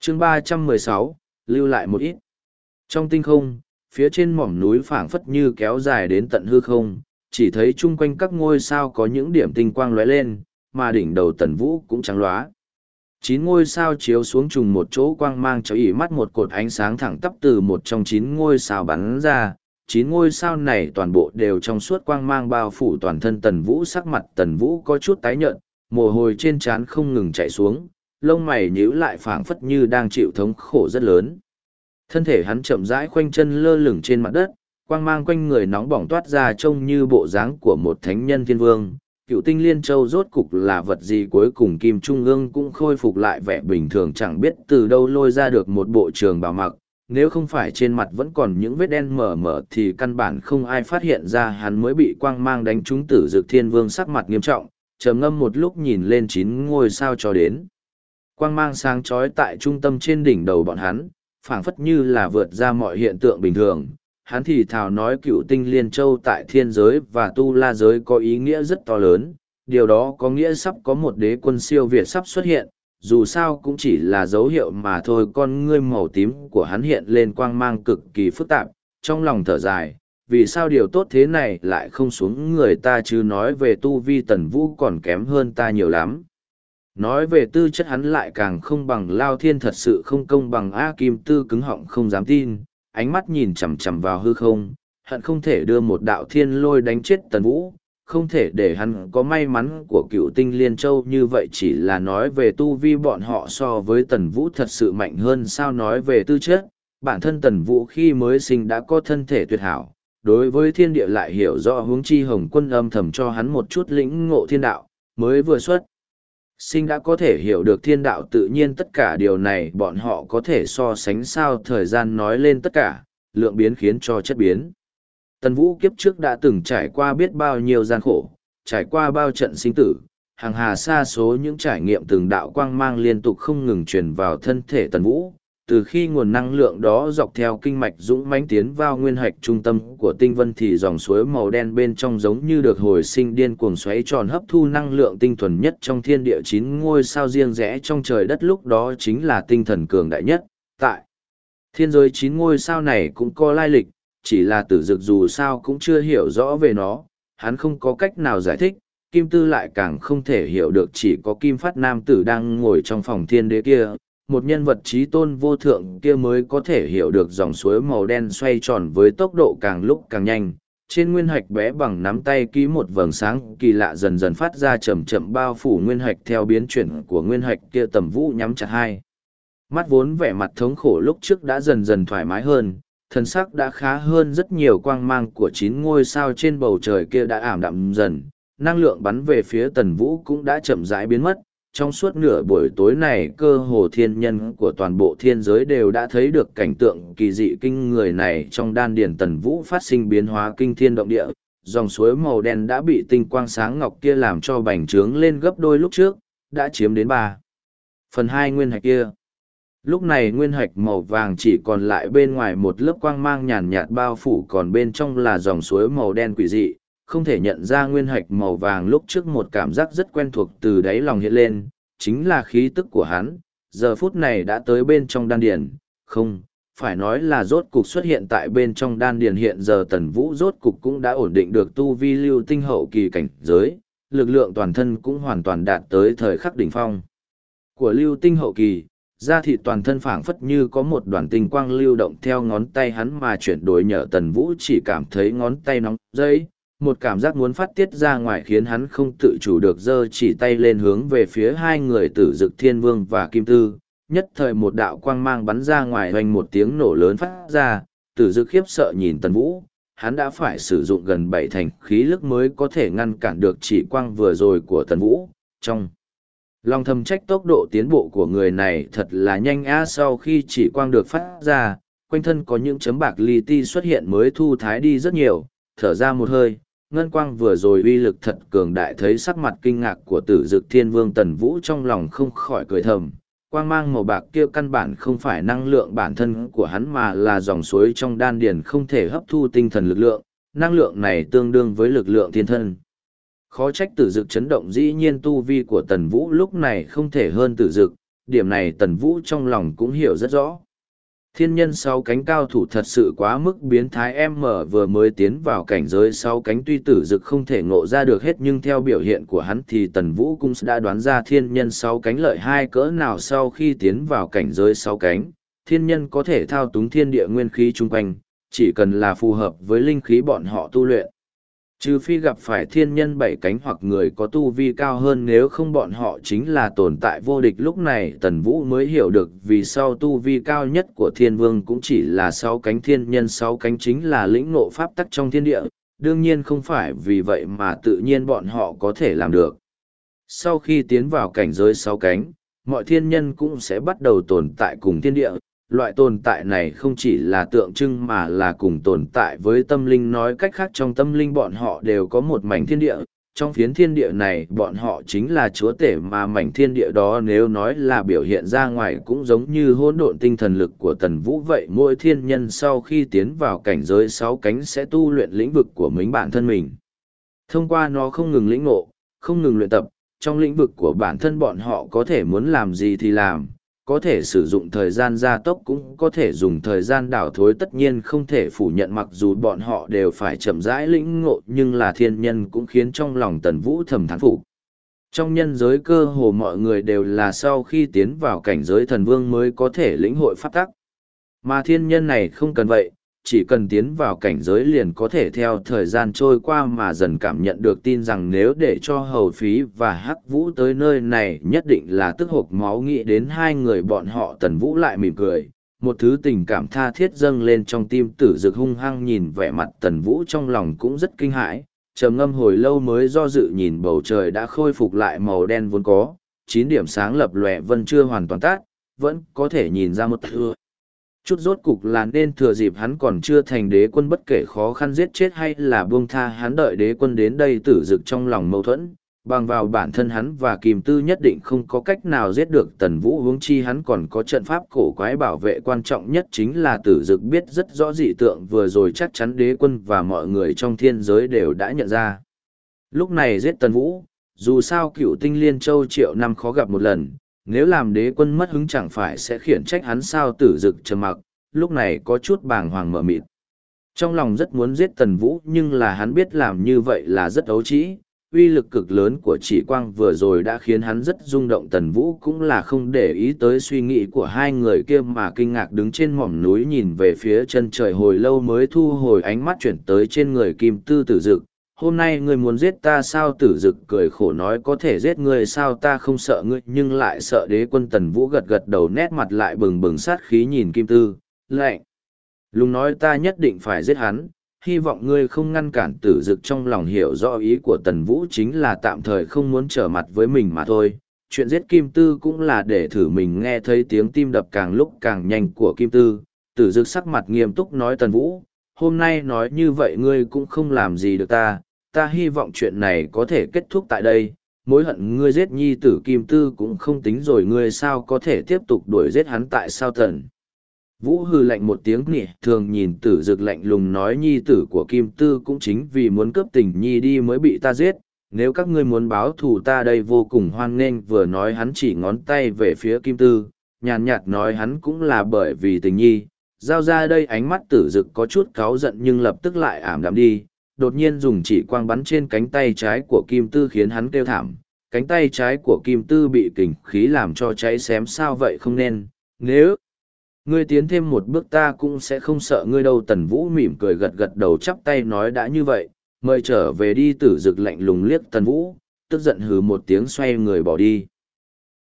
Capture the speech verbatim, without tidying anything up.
chương ba trăm mười sáu, lưu lại một ít. Trong tinh không, phía trên mỏm núi phảng phất như kéo dài đến tận hư không, chỉ thấy chung quanh các ngôi sao có những điểm tinh quang lóe lên, mà đỉnh đầu Tần Vũ cũng trắng lóa. Chín ngôi sao chiếu xuống trùng một chỗ quang mang cho ỉ mắt một cột ánh sáng thẳng tắp từ một trong chín ngôi sao bắn ra. Chín ngôi sao này toàn bộ đều trong suốt quang mang bao phủ toàn thân Tần Vũ, sắc mặt Tần Vũ có chút tái nhợt, mồ hôi trên trán không ngừng chảy xuống, lông mày nhíu lại phảng phất như đang chịu thống khổ rất lớn. Thân thể hắn chậm rãi khoanh chân lơ lửng trên mặt đất, quang mang quanh người nóng bỏng toát ra trông như bộ dáng của một thánh nhân thiên vương. Cựu tinh liên châu rốt cục là vật gì, cuối cùng Kim Trung ương cũng khôi phục lại vẻ bình thường, chẳng biết từ đâu lôi ra được một bộ trường bào mặc. Nếu không phải trên mặt vẫn còn những vết đen mờ mờ thì căn bản không ai phát hiện ra hắn mới bị quang mang đánh trúng. Tử Dực Thiên Vương sắc mặt nghiêm trọng, trầm ngâm một lúc nhìn lên chín ngôi sao cho đến. Quang mang sáng chói tại trung tâm trên đỉnh đầu bọn hắn, phảng phất như là vượt ra mọi hiện tượng bình thường. Hắn thì thào nói cựu tinh liên châu tại thiên giới và tu la giới có ý nghĩa rất to lớn, điều đó có nghĩa sắp có một đế quân siêu việt sắp xuất hiện, dù sao cũng chỉ là dấu hiệu mà thôi. Con ngươi màu tím của hắn hiện lên quang mang cực kỳ phức tạp, trong lòng thở dài, vì sao điều tốt thế này lại không xuống người ta, chứ nói về tu vi Tần Vũ còn kém hơn ta nhiều lắm. Nói về tư chất hắn lại càng không bằng Lao Thiên, thật sự không công bằng. A Kim Tư cứng họng không dám tin, ánh mắt nhìn chằm chằm vào hư không, hận không thể đưa một đạo thiên lôi đánh chết Tần Vũ, không thể để hắn có may mắn của cựu tinh liên châu như vậy. Chỉ là nói về tu vi bọn họ so với Tần Vũ thật sự mạnh hơn sao. Nói về tư chất, bản thân Tần Vũ khi mới sinh đã có thân thể tuyệt hảo, đối với thiên địa lại hiểu rõ, huống chi Hồng Quân âm thầm cho hắn một chút lĩnh ngộ thiên đạo, mới vừa xuất sinh đã có thể hiểu được thiên đạo, tự nhiên tất cả điều này bọn họ có thể so sánh sao. Thời gian nói lên tất cả, lượng biến khiến cho chất biến. Tần Vũ kiếp trước đã từng trải qua biết bao nhiêu gian khổ, trải qua bao trận sinh tử, hàng hà sa số những trải nghiệm, từng đạo quang mang liên tục không ngừng truyền vào thân thể Tần Vũ. Từ khi nguồn năng lượng đó dọc theo kinh mạch dũng mãnh tiến vào nguyên hạch trung tâm của tinh vân, thì dòng suối màu đen bên trong giống như được hồi sinh, điên cuồng xoáy tròn hấp thu năng lượng tinh thuần nhất trong thiên địa. Chín ngôi sao riêng rẽ trong trời đất lúc đó chính là tinh thần cường đại nhất. Tại thiên giới chín ngôi sao này cũng có lai lịch, chỉ là Tử Dực dù sao cũng chưa hiểu rõ về nó, hắn không có cách nào giải thích. Kim Tư lại càng không thể hiểu được, chỉ có Kim Phát nam tử đang ngồi trong phòng thiên đế kia, một nhân vật trí tôn vô thượng kia mới có thể hiểu được dòng suối màu đen xoay tròn với tốc độ càng lúc càng nhanh. Trên nguyên hạch bé bằng nắm tay ký một vầng sáng kỳ lạ dần dần phát ra, chậm chậm bao phủ nguyên hạch. Theo biến chuyển của nguyên hạch kia, Tần Vũ nhắm chặt hai mắt, vốn vẻ mặt thống khổ lúc trước đã dần dần thoải mái hơn, thân sắc đã khá hơn rất nhiều. Quang mang của chín ngôi sao trên bầu trời kia đã ảm đạm dần, năng lượng bắn về phía Tần Vũ cũng đã chậm rãi biến mất. Trong suốt nửa buổi tối này, cơ hồ thiên nhân của toàn bộ thiên giới đều đã thấy được cảnh tượng kỳ dị kinh người này. Trong đan điền Tần Vũ phát sinh biến hóa kinh thiên động địa, dòng suối màu đen đã bị tinh quang sáng ngọc kia làm cho bành trướng lên gấp đôi lúc trước, đã chiếm đến ba phần hai nguyên hạch kia. Lúc này nguyên hạch màu vàng chỉ còn lại bên ngoài một lớp quang mang nhàn nhạt bao phủ, còn bên trong là dòng suối màu đen quỷ dị, không thể nhận ra. Nguyên hạch màu vàng lúc trước một cảm giác rất quen thuộc từ đáy lòng hiện lên, chính là khí tức của hắn, giờ phút này đã tới bên trong đan điền. Không, phải nói là rốt cục xuất hiện tại bên trong đan điền. Hiện giờ Tần Vũ rốt cục cũng đã ổn định được tu vi lưu tinh hậu kỳ cảnh giới, lực lượng toàn thân cũng hoàn toàn đạt tới thời khắc đỉnh phong của lưu tinh hậu kỳ. Da thịt toàn thân phảng phất như có một đoàn tinh quang lưu động theo ngón tay hắn mà chuyển đổi, nhờ Tần Vũ chỉ cảm thấy ngón tay nóng rấy, một cảm giác muốn phát tiết ra ngoài khiến hắn không tự chủ được giơ chỉ tay lên hướng về phía hai người Tử Dực Thiên Vương và Kim Tư. Nhất thời một đạo quang mang bắn ra ngoài, hoành một tiếng nổ lớn phát ra. Tử Dực khiếp sợ nhìn Tần Vũ, hắn đã phải sử dụng gần bảy thành khí lực mới có thể ngăn cản được chỉ quang vừa rồi của Tần Vũ. Trong lòng thầm trách tốc độ tiến bộ của người này thật là nhanh á. Sau khi chỉ quang được phát ra, quanh thân có những chấm bạc li ti xuất hiện mới thu thái đi rất nhiều, thở ra một hơi. Ngân quang vừa rồi uy lực thật cường đại. Thấy sắc mặt kinh ngạc của Tử Dực Thiên Vương, Tần Vũ trong lòng không khỏi cười thầm. Quang mang màu bạc kia căn bản không phải năng lượng bản thân của hắn, mà là dòng suối trong đan điền không thể hấp thu tinh thần lực lượng. Năng lượng này tương đương với lực lượng thiên thân. Khó trách Tử Dực chấn động, dĩ nhiên tu vi của Tần Vũ lúc này không thể hơn Tử Dực. điểm này Tần Vũ trong lòng cũng hiểu rất rõ. Thiên nhân sáu cánh cao thủ thật sự quá mức biến thái, em mở vừa mới tiến vào cảnh giới sáu cánh tuy tử dực không thể ngộ ra được hết, nhưng theo biểu hiện của hắn thì Tần Vũ cũng đã đoán ra thiên nhân sáu cánh lợi hai cỡ nào. Sau khi tiến vào cảnh giới sáu cánh, thiên nhân có thể thao túng thiên địa nguyên khí chung quanh, chỉ cần là phù hợp với linh khí bọn họ tu luyện. Trừ phi gặp phải thiên nhân bảy cánh hoặc người có tu vi cao hơn, nếu không bọn họ chính là tồn tại vô địch. Lúc này Tần Vũ mới hiểu được vì sao tu vi cao nhất của thiên vương cũng chỉ là sáu cánh, thiên nhân sáu cánh chính là lĩnh ngộ pháp tắc trong thiên địa, đương nhiên không phải vì vậy mà tự nhiên bọn họ có thể làm được. Sau khi tiến vào cảnh giới sáu cánh, mọi thiên nhân cũng sẽ bắt đầu tồn tại cùng thiên địa. Loại tồn tại này không chỉ là tượng trưng mà là cùng tồn tại với tâm linh, nói cách khác trong tâm linh bọn họ đều có một mảnh thiên địa, trong phiến thiên địa này bọn họ chính là chúa tể, mà mảnh thiên địa đó nếu nói là biểu hiện ra ngoài cũng giống như hỗn độn tinh thần lực của Tần Vũ vậy. Mỗi thiên nhân sau khi tiến vào cảnh giới sáu cánh sẽ tu luyện lĩnh vực của mình bản thân mình. Thông qua nó không ngừng lĩnh ngộ, không ngừng luyện tập, trong lĩnh vực của bản thân bọn họ có thể muốn làm gì thì làm, có thể sử dụng thời gian gia tốc cũng có thể dùng thời gian đảo thối. Tất nhiên không thể phủ nhận mặc dù bọn họ đều phải chậm rãi lĩnh ngộ, nhưng là thiên nhân cũng khiến trong lòng Tần Vũ thầm thán phục. Trong nhân giới cơ hồ mọi người đều là sau khi tiến vào cảnh giới thần vương mới có thể lĩnh hội pháp tắc. Mà thiên nhân này không cần vậy, chỉ cần tiến vào cảnh giới liền có thể theo thời gian trôi qua mà dần cảm nhận được. Tin rằng nếu để cho Hầu Phí và Hắc Vũ tới nơi này nhất định là tức hộc máu. Nghĩ đến hai người bọn họ, Tần Vũ lại mỉm cười, một thứ tình cảm tha thiết dâng lên trong tim. Tử Dực hung hăng nhìn vẻ mặt Tần Vũ trong lòng cũng rất kinh hãi, trầm ngâm hồi lâu mới do dự nhìn bầu trời đã khôi phục lại màu đen vốn có, chín điểm sáng lập lòe vân chưa hoàn toàn tắt, vẫn có thể nhìn ra một thưa chút rốt cục là nên thừa dịp hắn còn chưa thành đế quân bất kể khó khăn giết chết hay là buông tha hắn đợi đế quân đến đây. Tử Dực trong lòng mâu thuẫn, bằng vào bản thân hắn và Kìm Tư nhất định không có cách nào giết được Tần Vũ, huống chi hắn còn có trận pháp cổ quái bảo vệ. Quan trọng nhất chính là Tử Dực biết rất rõ dị tượng vừa rồi chắc chắn đế quân và mọi người trong thiên giới đều đã nhận ra. Lúc này giết Tần Vũ, dù sao Cựu Tinh Liên Châu triệu năm khó gặp một lần, nếu làm đế quân mất hứng chẳng phải sẽ khiển trách hắn sao. Tử Dực trầm mặc, lúc này có chút bàng hoàng mờ mịt. Trong lòng rất muốn giết Tần Vũ, nhưng là hắn biết làm như vậy là rất ấu trĩ. Uy lực cực lớn của chỉ quang vừa rồi đã khiến hắn rất rung động. Tần Vũ cũng là không để ý tới suy nghĩ của hai người kia mà kinh ngạc đứng trên mỏm núi nhìn về phía chân trời hồi lâu mới thu hồi ánh mắt chuyển tới trên người Kim Tư. Tử Dực, hôm nay ngươi muốn giết ta sao? Tử Dực cười khổ nói, có thể giết ngươi sao, ta không sợ ngươi nhưng lại sợ đế quân. Tần Vũ gật gật đầu, nét mặt lại bừng bừng sát khí nhìn Kim Tư, lạnh lùng nói, ta nhất định phải giết hắn, hy vọng ngươi không ngăn cản. Tử Dực trong lòng hiểu rõ ý của Tần Vũ chính là tạm thời không muốn trở mặt với mình mà thôi. Chuyện giết Kim Tư cũng là để thử mình. Nghe thấy tiếng tim đập càng lúc càng nhanh của Kim Tư, Tử Dực sắc mặt nghiêm túc nói, Tần Vũ, hôm nay nói như vậy ngươi cũng không làm gì được ta, ta hy vọng chuyện này có thể kết thúc tại đây. Mối hận ngươi giết nhi tử Kim Tư cũng không tính rồi, ngươi sao có thể tiếp tục đuổi giết hắn tại sao? Tần Vũ hừ lạnh một tiếng nỉ thường nhìn Tử Dực lạnh lùng nói, nhi tử của Kim Tư cũng chính vì muốn cướp tình nhi đi mới bị ta giết, nếu các ngươi muốn báo thù ta đây vô cùng hoan nghênh. Vừa nói hắn chỉ ngón tay về phía Kim Tư, nhàn nhạt nói, hắn cũng là bởi vì tình nhi. Giao ra đây. Ánh mắt Tử Dực có chút cáu giận nhưng lập tức lại ảm đạm đi, đột nhiên dùng chỉ quang bắn trên cánh tay trái của Kim Tư khiến hắn kêu thảm. Cánh tay trái của Kim Tư bị kình khí làm cho cháy xém. Sao vậy, không nên, nếu ngươi tiến thêm một bước ta cũng sẽ không sợ ngươi đâu. Tần Vũ mỉm cười gật gật đầu chắp tay nói, đã như vậy, mời trở về đi. Tử Dực lạnh lùng liếc Tần Vũ, tức giận hừ một tiếng xoay người bỏ đi.